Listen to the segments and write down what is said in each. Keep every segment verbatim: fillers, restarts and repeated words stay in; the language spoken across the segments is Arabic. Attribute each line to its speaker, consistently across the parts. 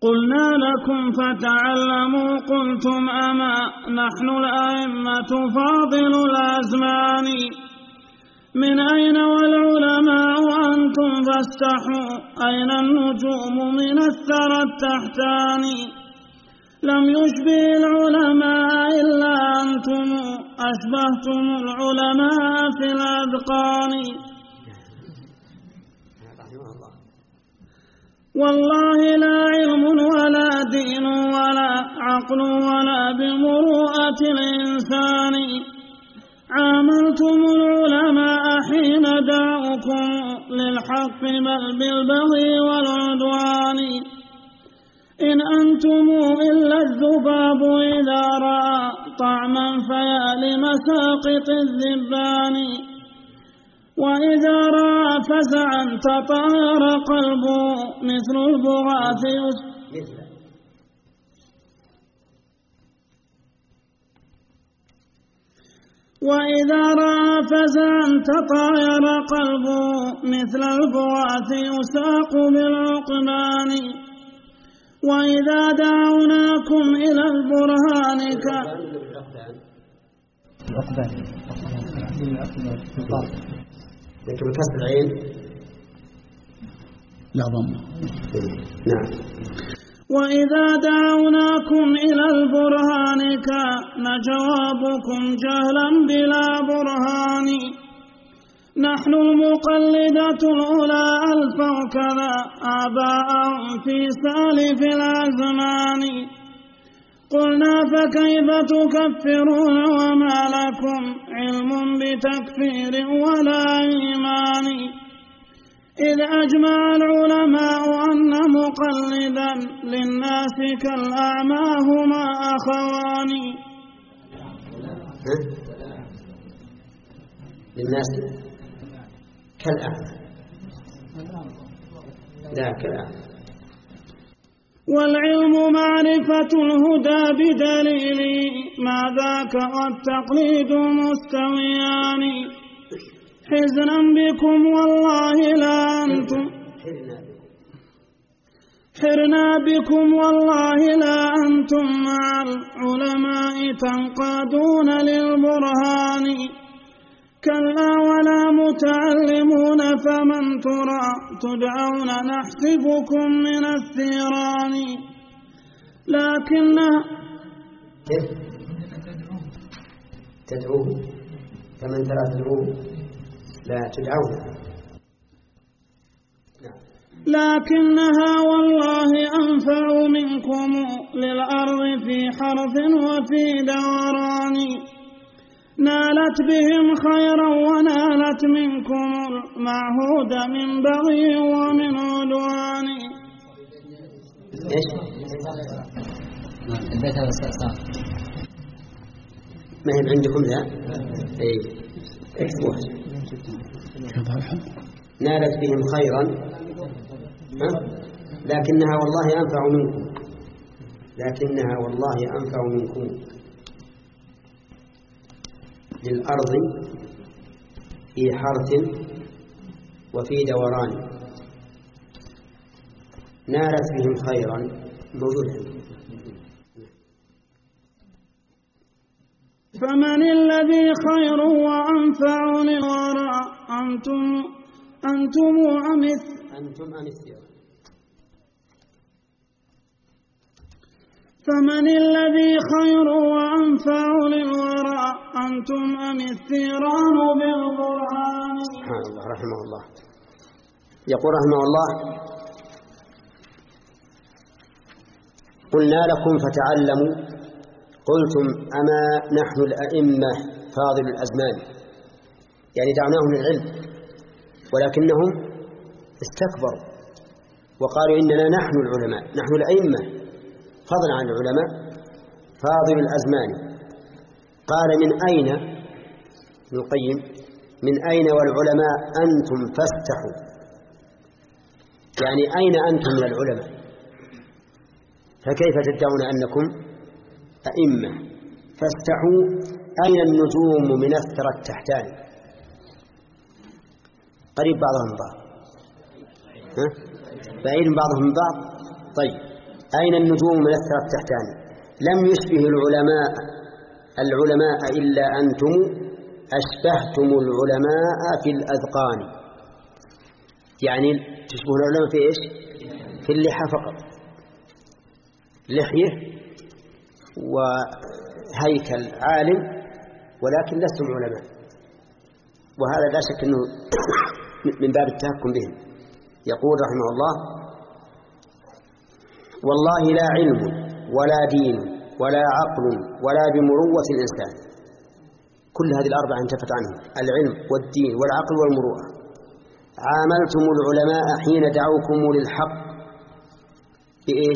Speaker 1: قلنا لكم فتعلموا قلتم أما نحن الأئمة فاضل الأزمان من أين والعلماء أنتم فاستحوا أين النجوم من الثرى التحتان لم يشبه العلماء إلا أنتم أشبهتم العلماء في الأذقان والله لا علم ولا دين ولا عقل ولا بمروءة الإنسان عاملتم العلماء حين دعوكم للحق بل بالبغي والعدوان إن أنتم إلا الذباب إذا رأى طعما فيا لمساقط الذبان وإذا رأى فزعا تطاير قلبه مثل البغاث وإذا رأى فزعا تطاير قلبه مثل البغاث يساق بالعقبان وإذا دعوناكم إلى البرهان ك
Speaker 2: لكن بكسر العين
Speaker 3: لا ضم.
Speaker 2: نعم.
Speaker 1: وإذا دعوناكم إلى البرهان كان جوابكم جهلا بلا برهان نحن المقلدة الأولى ألفوا كذا آباءهم في سالف الأزمان قلنا فكيف تكفرون وما لكم علم بتكفير ولا إيمان إذ أجمع العلماء أن مقلدا للناس كالأعمى هما أخوان
Speaker 2: للناس كالأعمى لا كالأعمى
Speaker 1: والعلم معرفة الهدى بدليل ما ذاك والتقليد مستويان حزنا بكم والله لا أنتم حرنا بكم والله لا أنتم مع العلماء تنقادون للبرهان كلا ولا متعلمون فمن ترى تدعون نحسبكم من الثيران لكن
Speaker 2: تدعوه فمن ترى تدعوه لا تدعوه
Speaker 1: لكنها والله أنفع منكم للأرض في حرث وفي دوران نالت بهم خيرا ونالت منكم المعهود من بغي ومن عدوان
Speaker 2: ايش؟
Speaker 4: البيت هذا صار
Speaker 2: ما هي عندكم ذا؟ اي اكتبوها نالت بهم خيرا ها؟ لكنها والله أنفع منكم لكنها والله أنفع منكم للأرض في حرث وفي دوران نالت بهم خيرا موجودا
Speaker 1: فمن الذي خير وأنفع للورى أنتم أنتم أمث
Speaker 2: أنتم أمثل
Speaker 1: فمن الذي خير وأنفع للورى أنتم أم الثيران بالبرهان
Speaker 2: سبحان الله رحمه الله يقول رحمه الله قلنا لكم فتعلموا قلتم أما نحن الأئمة فاضل الأزمان يعني دعناهم للعلم ولكنهم استكبروا وقالوا إننا نحن العلماء نحن الأئمة فضلا عن العلماء فاضل الأزمان قال من أين ابن القيم من أين والعلماء أنتم فاستحوا يعني أين أنتم من العلماء فكيف تدعون أنكم أئمة فاستحوا أين النجوم من الثرى التحتان قريب بعضهم بعض ها؟ بعيد بعضهم من بعض طيب أين النجوم من الثرى التحتاني؟ لم يشبه العلماء العلماء إلا أنتم أشبهتم العلماء في الأذقان. يعني تشبهون العلماء في إيش؟ في اللحى فقط، لحية وهيكل عالم، ولكن لستم علماء، وهذا لا شك أنه من باب التهكم بهم. يقول رحمه الله: والله لا علم ولا دين ولا عقل ولا بمروة الإنسان. كل هذه الأربعة انتفت عنهم، العلم والدين والعقل والمروءة. عاملتم العلماء حين دعوكم للحق بإيش؟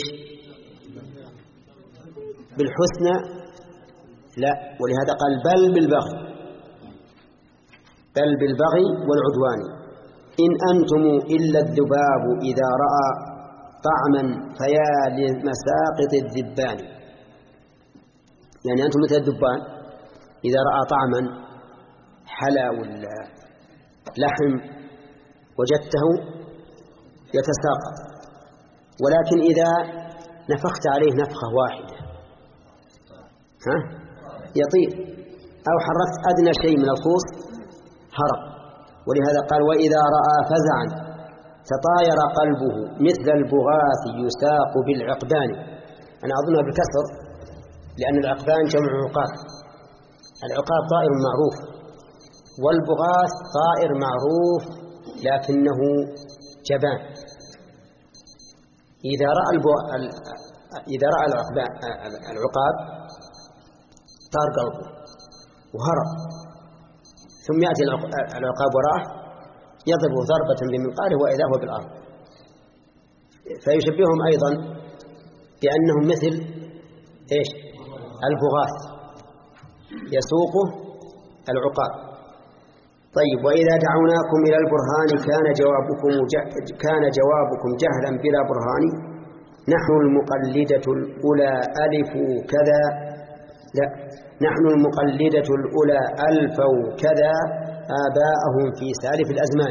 Speaker 2: بالحسنى؟ لا، ولهذا قال بل بالبغي، بل بالبغي والعدوان. إن أنتم إلا الذباب إذا رأى طعما فيا لمساقط الذبان. يعني أنتم مثل الذبان إذا رأى طعما حلا ولا لحم وجدته يتساقط، ولكن إذا نفخت عليه نفخة واحدة ها يطير، أو حركت أدنى شيء من القوس هرب. ولهذا قال: وإذا رأى فزعا تطاير قلبه مثل البغاث يساق بالعقبان. أنا أظنها بالكسر لأن العقبان جمع عقاب. العقاب طائر معروف، والبغاث طائر معروف لكنه جبان. إذا رأى إذا رأى العقاب طار قلبه وهرب، ثم يأتي العقاب وراءه يضرب ضربة بمنقاره وإذا هو بالأرض. فيشبههم أيضا بأنهم مثل إيش؟ البغاث يسوقه العقاب. طيب: وإذا دعوناكم إلى البرهان كان جوابكم كان جوابكم جهلا بلا برهان. نحن المقلدة الأولى ألف كذا، لا، نحن المقلدة الأولى ألفوا كذا آباءهم في سالف الأزمان.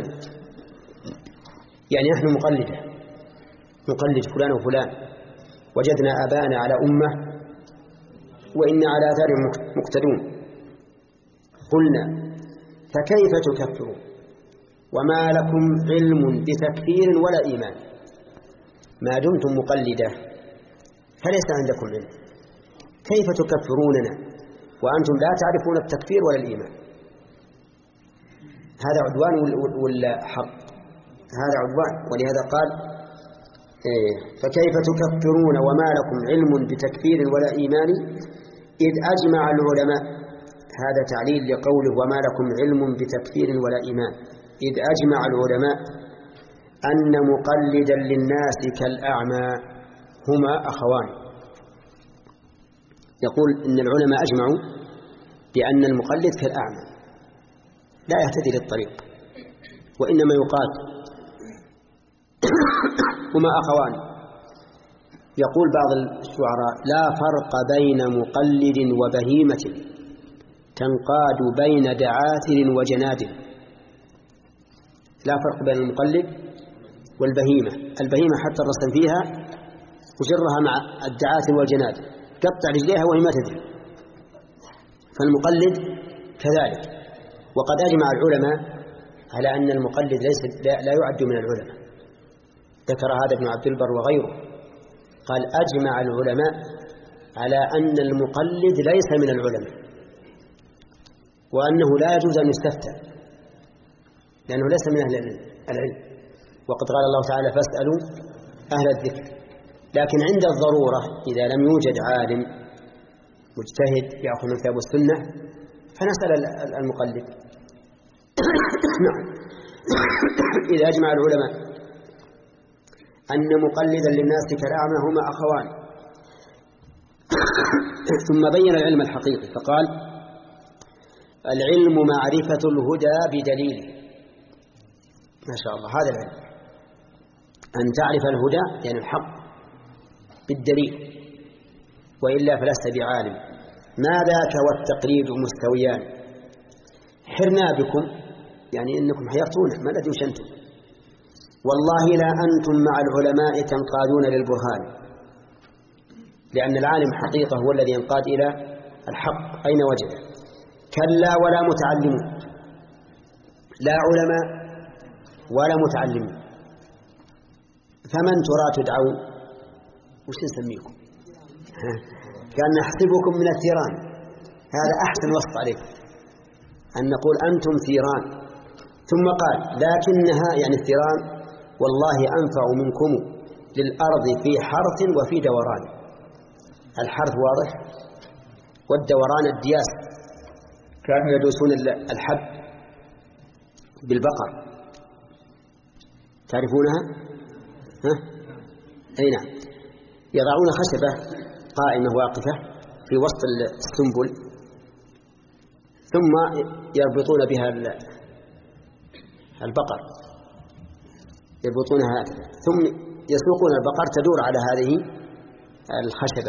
Speaker 2: يعني نحن مقلدة، نقلد فلان وفلان، وجدنا آباءنا على أمة وإن على آثار مقتدون. قلنا: فكيف تكفرون وما لكم علم بتكفير ولا إيمان؟ ما دمتم مقلدة فليس عندكم علم، كيف تكفروننا وأنتم لا تعرفون التكفير ولا الإيمان؟ هذا عدوان ولا حق؟ هذا عدوان. ولهذا قال: إيه فكيف تكفرون وما لكم علم بتكفير ولا إيمان إذ أجمع العلماء. هذا تعليل لقوله وما لكم علم بتكفير ولا إيمان. إذ أجمع العلماء أن مقلدا للناس كالأعمى هما أخوان. يقول إن العلماء أجمعوا بأن المقلد كالأعمى لا يهتدي للطريق، وإنما يقال هما أخوان. يقول بعض الشعراء: لا فرق بين مقلد وبهيمة تنقاد بين دعاثر وجناد. لا فرق بين المقلد والبهيمة. البهيمة حتى الرسم فيها وجرها مع الدعاثر والجناد، قطع رجليها وهي ما تدري. فالمقلد كذلك. وقد أجمع العلماء على أن المقلد ليس لا يعد من العلماء. ذكر هذا ابن عبد البر وغيره، قال: أجمع العلماء على أن المقلد ليس من العلماء، وأنه لا يجوز أن يستفتى لأنه ليس من أهل العلم. وقد قال الله تعالى: فاسألوا أهل الذكر. لكن عند الضرورة إذا لم يوجد عالم مجتهد يأخذ من الكتاب والسنة فنسأل المقلد. نعم. إذا أجمع العلماء أن مقلدا للناس كالأعمى هما أخوان. ثم بين العلم الحقيقي فقال: العلم معرفة الهدى بدليله. ما شاء الله، هذا العلم، أن تعرف الهدى يعني الحق بالدليل، وإلا فلست بعالم. ما ذاك والتقليد مستويان. حرنا بكم يعني إنكم حيرتونا ما الذي وشنتم. والله لا أنتم مع العلماء تنقادون للبرهان. لأن العالم حقيقة هو الذي ينقاد إلى الحق أين وجده. كلا ولا متعلمون، لا علماء ولا متعلمون، فمن ترى تدعون؟ وش نسميكم؟ قال نحسبكم من الثيران. هذا أحسن وصف عليكم، أن نقول أنتم ثيران. ثم قال لكنها يعني الثيران والله أنفع منكم للأرض في حرث وفي دوران. الحرث واضح، والدوران الدياس، كانوا يدوسون الحب بالبقر، تعرفونها؟ ها؟ أي نعم، يضعون خشبة قائمة واقفة في وسط السنبل، ثم يربطون بها البقر، يربطونها ثم يسوقون البقر تدور على هذه الخشبة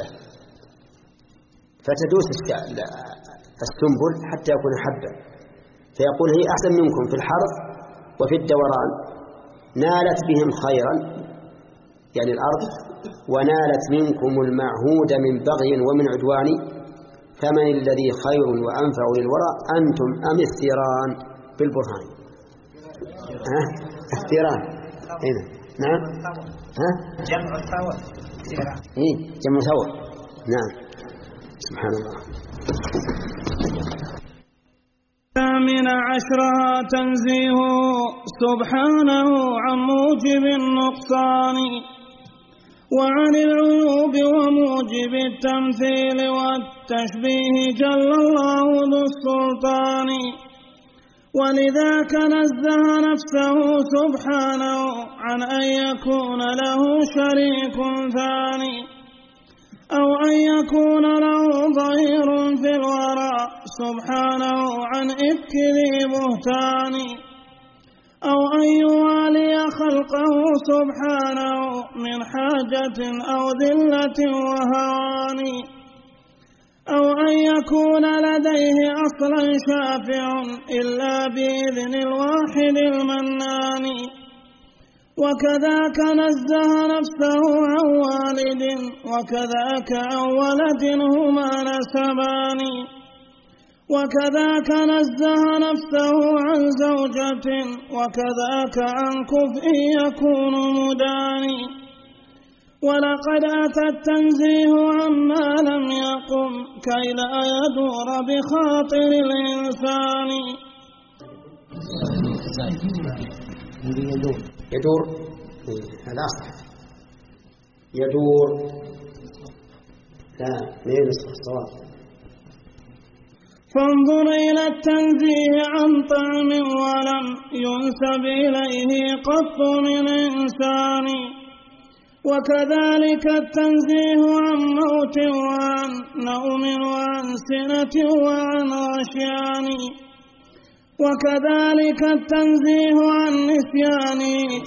Speaker 2: فتدوس السنبل حتى يكون حبا، فيقول هي أحسن منكم في الحرث وفي الدوران، نالت بهم خيرا يعني الأرض، ونالت منكم المعهود من بغي ومن عدوان، فمن الذي خير وأنفع للورى أنتم أم الثيران بالبرهان. ها؟ الثيران هنا نعم، ها؟
Speaker 3: جمع ثور،
Speaker 2: إيه جمع ثور، نعم. سبحان الله.
Speaker 1: من عشرها تنزيه سبحانه عن موجب النقصان وعن العيوب وموجب التمثيل والتشبيه جل الله ذو السلطان، ولذاك نزه نفسه سبحانه عن أن يكون له شريك ثاني، أو أن يكون له ظهير في الورى سبحانه عن إفك ذي بهتان، أو أن يوالي خلقه سبحانه من حاجة أو ذلة وهوان، أو أن يكون لديه أصلا شافع إلا بإذن الواحد المنان، وكذاك نزه نفسه عن والد وكذاك عن ولد هما نسبان، وكذاك نزه نفسه عن زوجة وكذاك عن كفء يكون مداني، ولقد أتى التنزيه عما لم يقم كي لا يدور بخاطر الإنسان.
Speaker 2: يدور هذا صح، يدور لا مين الصواب.
Speaker 1: فانظر إلى التنزيه عن طعم ولم ينسب إليه قط من إنسان، وكذلك التنزيه عن موت وعن نوم وعن سنة وعن غشيان، وكذلك التنزيه عن نسيان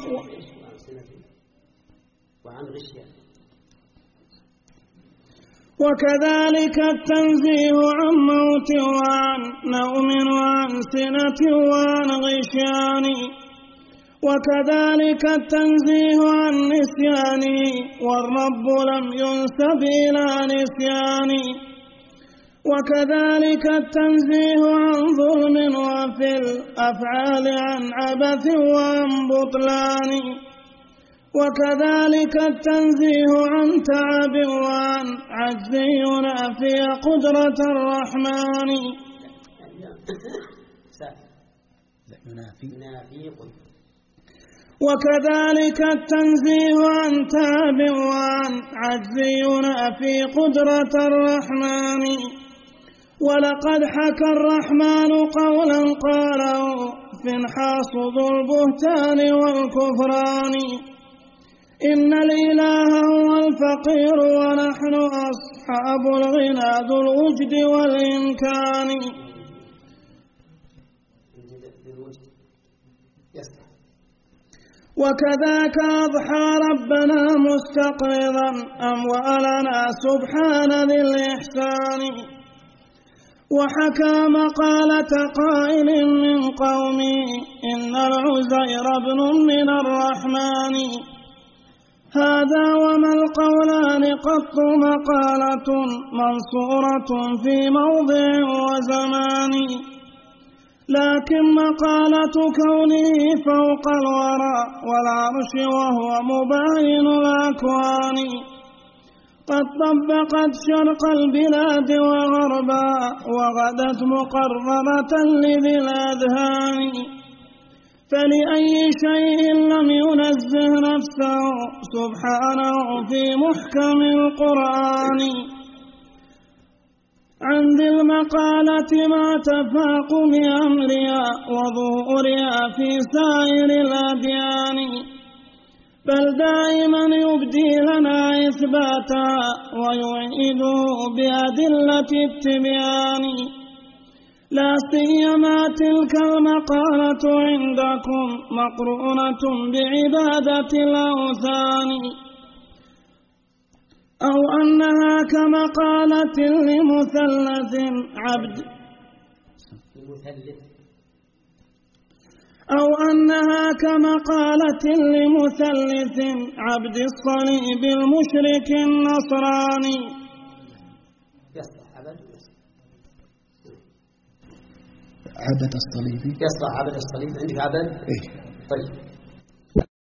Speaker 2: وعن غشيان،
Speaker 1: وكذلك التنزيه عن موت وعن نوم وعن سنة وعن غشيان، وكذلك التنزيه عن نسيان والرب لم ينسب إلى نسيان، وكذلك التنزيه عن ظلم وفي الأفعال عن عبث وعن بطلان، وكذلك التنزيه عن تعب وعن عجز ينافي قدرة الرحمن، وكذلك التنزيه عن تعب وعن عجز ينافي قدرة الرحمن، ولقد حكى الرحمن قولا قاله فانحاص ذو البهتان والكفران، إن الإله هو الفقير ونحن أصحاب الغنى ذو الوجد والإمكان، وكذاك أضحى ربنا مستقرضا أموالنا سبحان ذي الإحسان، وحكى مقالة قائل من قومي إن العزير ابن من الرحمن، هذا وما القولان قط مقالة منصورة في موضع وزمان، لكن مقالة كونه فوق الورى والعرش وهو مباين الأكوان، قد طبقت شرق البلاد وغربا وغدت مقررة لذي الأذهان، فلأي شيء لم ينزه نفسه سبحانه في محكم القرآن، عن ذي المقالة مع تفاقم أمرها وظهورها في سائر الأديان، بل دائما يبدي لنا إثباتها ويعيده بأدلة التبيان، لا سيما تلك المقالة عندكم مقرونة بعبادة الأوثان، أو أنها كمقالة لمثلث عبد أو أنها كمقالة لمثلث عبد الصليب المشرك النصراني.
Speaker 3: عبد الصليب
Speaker 2: يصلح عبد الصليب عندك عبد؟
Speaker 3: إيه؟
Speaker 2: طيب